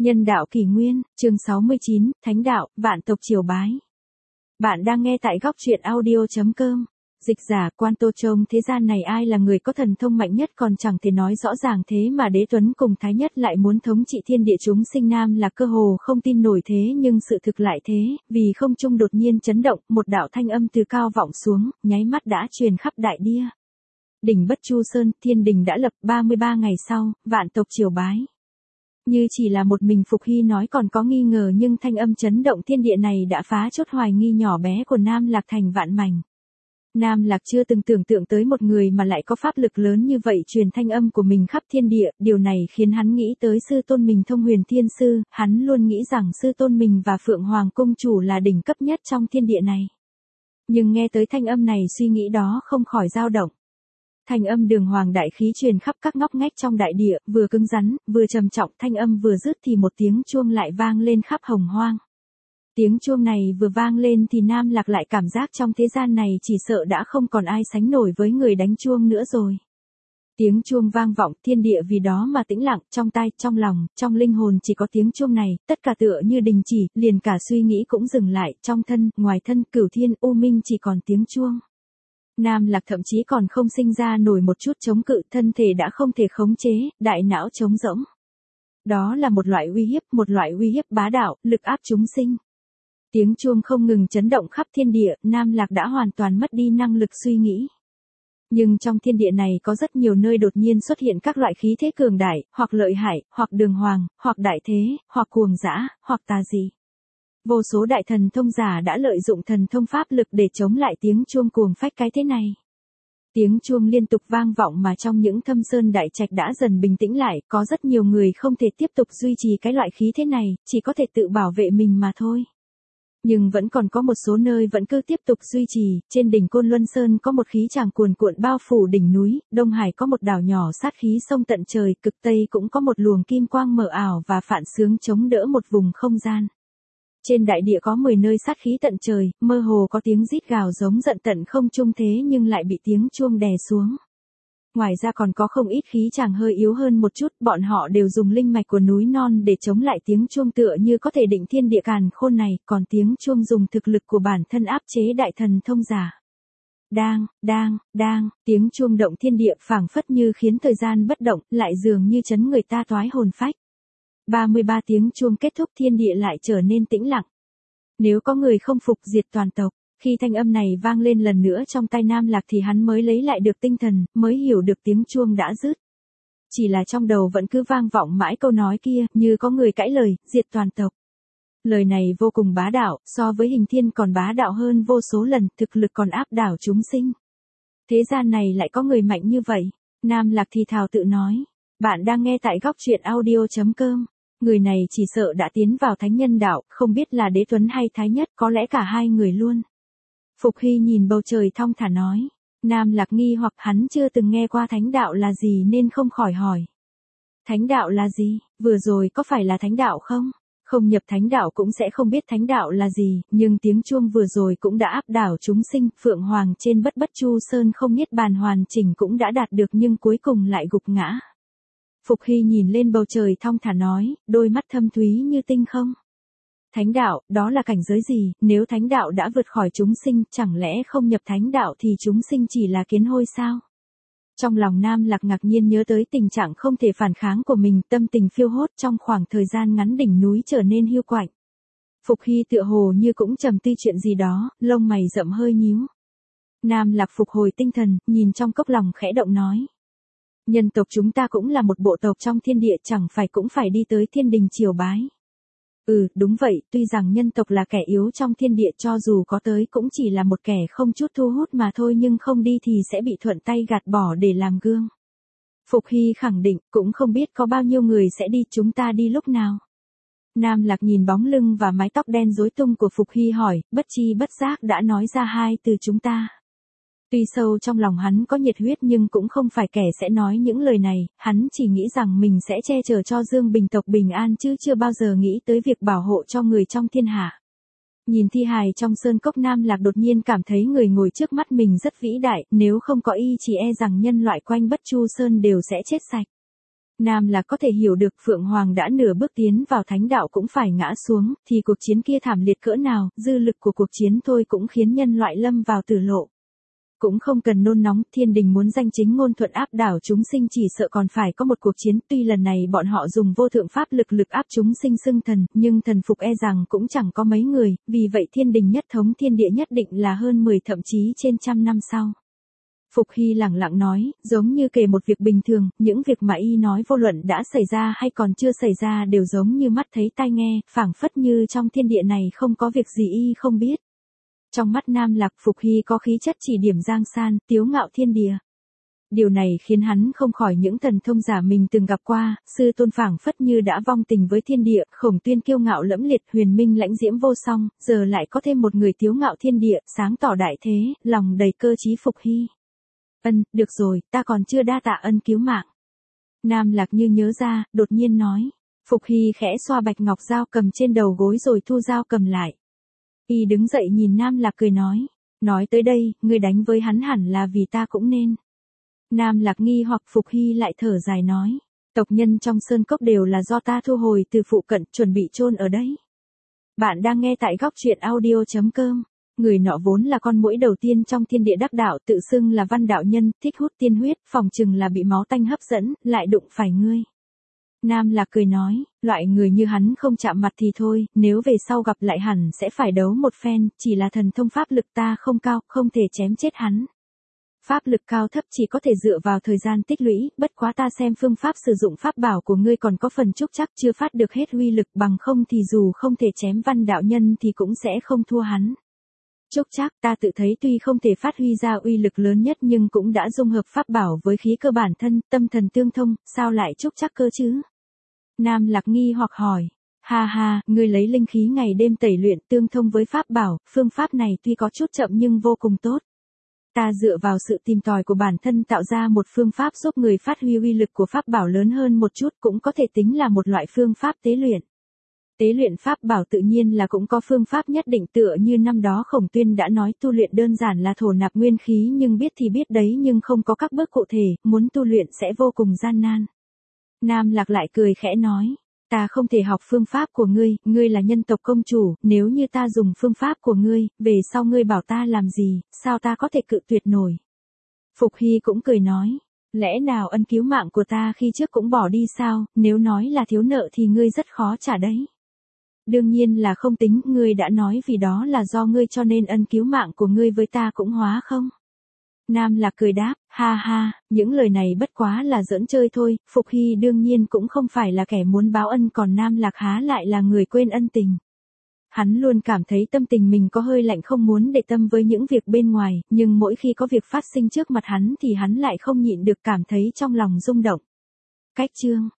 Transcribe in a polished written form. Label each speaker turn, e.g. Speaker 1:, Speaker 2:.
Speaker 1: Nhân đạo kỷ nguyên, chương 69, Thánh đạo, vạn tộc triều bái. Bạn đang nghe tại góc truyện audio.com. Dịch giả Quan Tô Trông thế gian này ai là người có thần thông mạnh nhất còn chẳng thể nói rõ ràng thế mà Đế Tuấn cùng Thái Nhất lại muốn thống trị thiên địa chúng sinh nam là cơ hồ không tin nổi thế nhưng sự thực lại thế, vì không trung đột nhiên chấn động, một đạo thanh âm từ cao vọng xuống, nháy mắt đã truyền khắp đại địa. Đỉnh Bất Chu Sơn, thiên đình đã lập 33 ngày sau, vạn tộc triều bái. Như chỉ là một mình Phục Hy nói còn có nghi ngờ nhưng thanh âm chấn động thiên địa này đã phá chốt hoài nghi nhỏ bé của Nam Lạc thành vạn mảnh. Nam Lạc chưa từng tưởng tượng tới một người mà lại có pháp lực lớn như vậy truyền thanh âm của mình khắp thiên địa, điều này khiến hắn nghĩ tới sư tôn mình Thông Huyền Thiên Sư, hắn luôn nghĩ rằng sư tôn mình và Phượng Hoàng Cung Chủ là đỉnh cấp nhất trong thiên địa này. Nhưng nghe tới thanh âm này suy nghĩ đó không khỏi dao động. Thanh âm đường hoàng đại khí truyền khắp các ngóc ngách trong đại địa, vừa cứng rắn, vừa trầm trọng, thanh âm vừa dứt thì một tiếng chuông lại vang lên khắp hồng hoang. Tiếng chuông này vừa vang lên thì Nam Lạc lại cảm giác trong thế gian này chỉ sợ đã không còn ai sánh nổi với người đánh chuông nữa rồi. Tiếng chuông vang vọng, thiên địa vì đó mà tĩnh lặng, trong tai, trong lòng, trong linh hồn chỉ có tiếng chuông này, tất cả tựa như đình chỉ, liền cả suy nghĩ cũng dừng lại, trong thân, ngoài thân, cửu thiên, u minh chỉ còn tiếng chuông. Nam Lạc thậm chí còn không sinh ra nổi một chút chống cự, thân thể đã không thể khống chế, đại não trống rỗng. Đó là một loại uy hiếp bá đạo, lực áp chúng sinh. Tiếng chuông không ngừng chấn động khắp thiên địa, Nam Lạc đã hoàn toàn mất đi năng lực suy nghĩ. Nhưng trong thiên địa này có rất nhiều nơi đột nhiên xuất hiện các loại khí thế cường đại, hoặc lợi hại, hoặc đường hoàng, hoặc đại thế, hoặc cuồng dã, hoặc tà dị. Vô số đại thần thông giả đã lợi dụng thần thông pháp lực để chống lại tiếng chuông cuồng phách cái thế này. Tiếng chuông liên tục vang vọng mà trong những thâm sơn đại trạch đã dần bình tĩnh lại, có rất nhiều người không thể tiếp tục duy trì cái loại khí thế này, chỉ có thể tự bảo vệ mình mà thôi. Nhưng vẫn còn có một số nơi vẫn cứ tiếp tục duy trì, trên đỉnh Côn Luân Sơn có một khí tràng cuồn cuộn bao phủ đỉnh núi, Đông Hải có một đảo nhỏ sát khí sông tận trời, cực Tây cũng có một luồng kim quang mờ ảo và phản xướng chống đỡ một vùng không gian. Trên đại địa có 10 nơi sát khí tận trời, mơ hồ có tiếng rít gào giống giận tận không trung thế nhưng lại bị tiếng chuông đè xuống. Ngoài ra còn có không ít khí chàng hơi yếu hơn một chút, bọn họ đều dùng linh mạch của núi non để chống lại tiếng chuông tựa như có thể định thiên địa càn khôn này, còn tiếng chuông dùng thực lực của bản thân áp chế đại thần thông giả. Đang, tiếng chuông động thiên địa phảng phất như khiến thời gian bất động, lại dường như chấn người ta toái hồn phách. 33 tiếng chuông kết thúc thiên địa lại trở nên tĩnh lặng. Nếu có người không phục diệt toàn tộc, khi thanh âm này vang lên lần nữa trong tai Nam Lạc thì hắn mới lấy lại được tinh thần, mới hiểu được tiếng chuông đã dứt. Chỉ là trong đầu vẫn cứ vang vọng mãi câu nói kia, như có người cãi lời, diệt toàn tộc. Lời này vô cùng bá đạo, so với Hình Thiên còn bá đạo hơn vô số lần, thực lực còn áp đảo chúng sinh. Thế gian này lại có người mạnh như vậy, Nam Lạc thì thào tự nói. Bạn đang nghe tại góc truyện audio.com. Người này chỉ sợ đã tiến vào thánh nhân đạo, không biết là Đế Tuấn hay Thái Nhất, có lẽ cả hai người luôn. Phục Hy nhìn bầu trời thong thả nói. Nam Lạc nghi hoặc hắn chưa từng nghe qua thánh đạo là gì nên không khỏi hỏi. Thánh đạo là gì? Vừa rồi có phải là thánh đạo không? Không nhập thánh đạo cũng sẽ không biết thánh đạo là gì, nhưng tiếng chuông vừa rồi cũng đã áp đảo chúng sinh, Phượng Hoàng trên Bất Chu Sơn không niết bàn hoàn chỉnh cũng đã đạt được nhưng cuối cùng lại gục ngã. Phục Hy nhìn lên bầu trời thong thả nói, đôi mắt thâm thúy như tinh không. Thánh đạo, đó là cảnh giới gì, nếu thánh đạo đã vượt khỏi chúng sinh, chẳng lẽ không nhập thánh đạo thì chúng sinh chỉ là kiến hôi sao? Trong lòng Nam Lạc ngạc nhiên nhớ tới tình trạng không thể phản kháng của mình, tâm tình phiêu hốt trong khoảng thời gian ngắn đỉnh núi trở nên hiu quạnh. Phục Hy tựa hồ như cũng trầm tư chuyện gì đó, lông mày rậm hơi nhíu. Nam Lạc phục hồi tinh thần, nhìn trong cốc lòng khẽ động nói. Nhân tộc chúng ta cũng là một bộ tộc trong thiên địa, chẳng phải cũng phải đi tới thiên đình triều bái. Đúng vậy, tuy rằng nhân tộc là kẻ yếu trong thiên địa cho dù có tới cũng chỉ là một kẻ không chút thu hút mà thôi nhưng không đi thì sẽ bị thuận tay gạt bỏ để làm gương. Phục Hy khẳng định, cũng không biết có bao nhiêu người sẽ đi, chúng ta đi lúc nào. Nam Lạc nhìn bóng lưng và mái tóc đen rối tung của Phục Hy hỏi, bất chi bất giác đã nói ra hai từ chúng ta. Tuy sâu trong lòng hắn có nhiệt huyết nhưng cũng không phải kẻ sẽ nói những lời này, hắn chỉ nghĩ rằng mình sẽ che chở cho Dương Bình tộc bình an chứ chưa bao giờ nghĩ tới việc bảo hộ cho người trong thiên hạ. Nhìn thi hài trong sơn cốc Nam Lạc đột nhiên cảm thấy người ngồi trước mắt mình rất vĩ đại, nếu không có y chỉ e rằng nhân loại quanh Bất Chu Sơn đều sẽ chết sạch. Nam Lạc có thể hiểu được Phượng Hoàng đã nửa bước tiến vào thánh đạo cũng phải ngã xuống, thì cuộc chiến kia thảm liệt cỡ nào, dư lực của cuộc chiến thôi cũng khiến nhân loại lâm vào tử lộ. Cũng không cần nôn nóng, thiên đình muốn danh chính ngôn thuận áp đảo chúng sinh chỉ sợ còn phải có một cuộc chiến, tuy lần này bọn họ dùng vô thượng pháp lực áp chúng sinh xưng thần, nhưng thần phục e rằng cũng chẳng có mấy người, vì vậy thiên đình nhất thống thiên địa nhất định là hơn 10 thậm chí trên 100 năm sau. Phục Hy lẳng lặng nói, giống như kể một việc bình thường, những việc mà y nói vô luận đã xảy ra hay còn chưa xảy ra đều giống như mắt thấy tai nghe, phảng phất như trong thiên địa này không có việc gì y không biết. Trong mắt Nam Lạc, Phục Hy có khí chất chỉ điểm giang san, tiếu ngạo thiên địa. Điều này khiến hắn không khỏi những thần thông giả mình từng gặp qua, sư tôn phảng phất như đã vong tình với thiên địa, Khổng Tuyên kiêu ngạo lẫm liệt, Huyền Minh lãnh diễm vô song, giờ lại có thêm một người tiếu ngạo thiên địa, sáng tỏ đại thế, lòng đầy cơ trí Phục Hy. Được rồi, ta còn chưa đa tạ ân cứu mạng. Nam Lạc như nhớ ra, đột nhiên nói. Phục Hy khẽ xoa bạch ngọc dao cầm trên đầu gối rồi thu dao cầm lại. Y đứng dậy nhìn Nam Lạc cười nói. Nói tới đây, ngươi đánh với hắn hẳn là vì ta cũng nên. Nam Lạc nghi hoặc Phục Hy lại thở dài nói. Tộc nhân trong sơn cốc đều là do ta thu hồi từ phụ cận, chuẩn bị chôn ở đấy. Bạn đang nghe tại góc truyện audio.com. Người nọ vốn là con muỗi đầu tiên trong thiên địa đắc đạo, tự xưng là văn đạo nhân, thích hút tiên huyết, phòng chừng là bị máu tanh hấp dẫn, lại đụng phải ngươi. Nam Lạc cười nói, loại người như hắn không chạm mặt thì thôi, nếu về sau gặp lại hẳn sẽ phải đấu một phen, chỉ là thần thông pháp lực ta không cao, không thể chém chết hắn. Pháp lực cao thấp chỉ có thể dựa vào thời gian tích lũy, bất quá ta xem phương pháp sử dụng pháp bảo của ngươi còn có phần trúc chắc chưa phát được hết uy lực, bằng không thì dù không thể chém văn đạo nhân thì cũng sẽ không thua hắn. Trúc chắc, ta tự thấy tuy không thể phát huy ra uy lực lớn nhất nhưng cũng đã dung hợp pháp bảo với khí cơ bản thân, tâm thần tương thông, sao lại trúc chắc cơ chứ? Nam Lạc nghi hoặc hỏi, ha ha, ngươi lấy linh khí ngày đêm tẩy luyện tương thông với pháp bảo, phương pháp này tuy có chút chậm nhưng vô cùng tốt. Ta dựa vào sự tìm tòi của bản thân tạo ra một phương pháp giúp người phát huy uy lực của pháp bảo lớn hơn một chút, cũng có thể tính là một loại phương pháp tế luyện. Tế luyện pháp bảo tự nhiên là cũng có phương pháp nhất định, tựa như năm đó Khổng Tuyên đã nói tu luyện đơn giản là thổ nạp nguyên khí, nhưng biết thì biết đấy, nhưng không có các bước cụ thể, muốn tu luyện sẽ vô cùng gian nan. Nam Lạc lại cười khẽ nói, ta không thể học phương pháp của ngươi, ngươi là nhân tộc công chủ, nếu như ta dùng phương pháp của ngươi, về sau ngươi bảo ta làm gì, sao ta có thể cự tuyệt nổi. Phục Hy cũng cười nói, lẽ nào ân cứu mạng của ta khi trước cũng bỏ đi sao, nếu nói là thiếu nợ thì ngươi rất khó trả đấy. Đương nhiên là không tính, ngươi đã nói vì đó là do ngươi cho nên ân cứu mạng của ngươi với ta cũng hóa không. Nam Lạc cười đáp, ha ha, những lời này bất quá là giỡn chơi thôi, Phục Hy đương nhiên cũng không phải là kẻ muốn báo ân, còn Nam Lạc há lại là người quên ân tình. Hắn luôn cảm thấy tâm tình mình có hơi lạnh, không muốn để tâm với những việc bên ngoài, nhưng mỗi khi có việc phát sinh trước mặt hắn thì hắn lại không nhịn được cảm thấy trong lòng rung động. Cách chương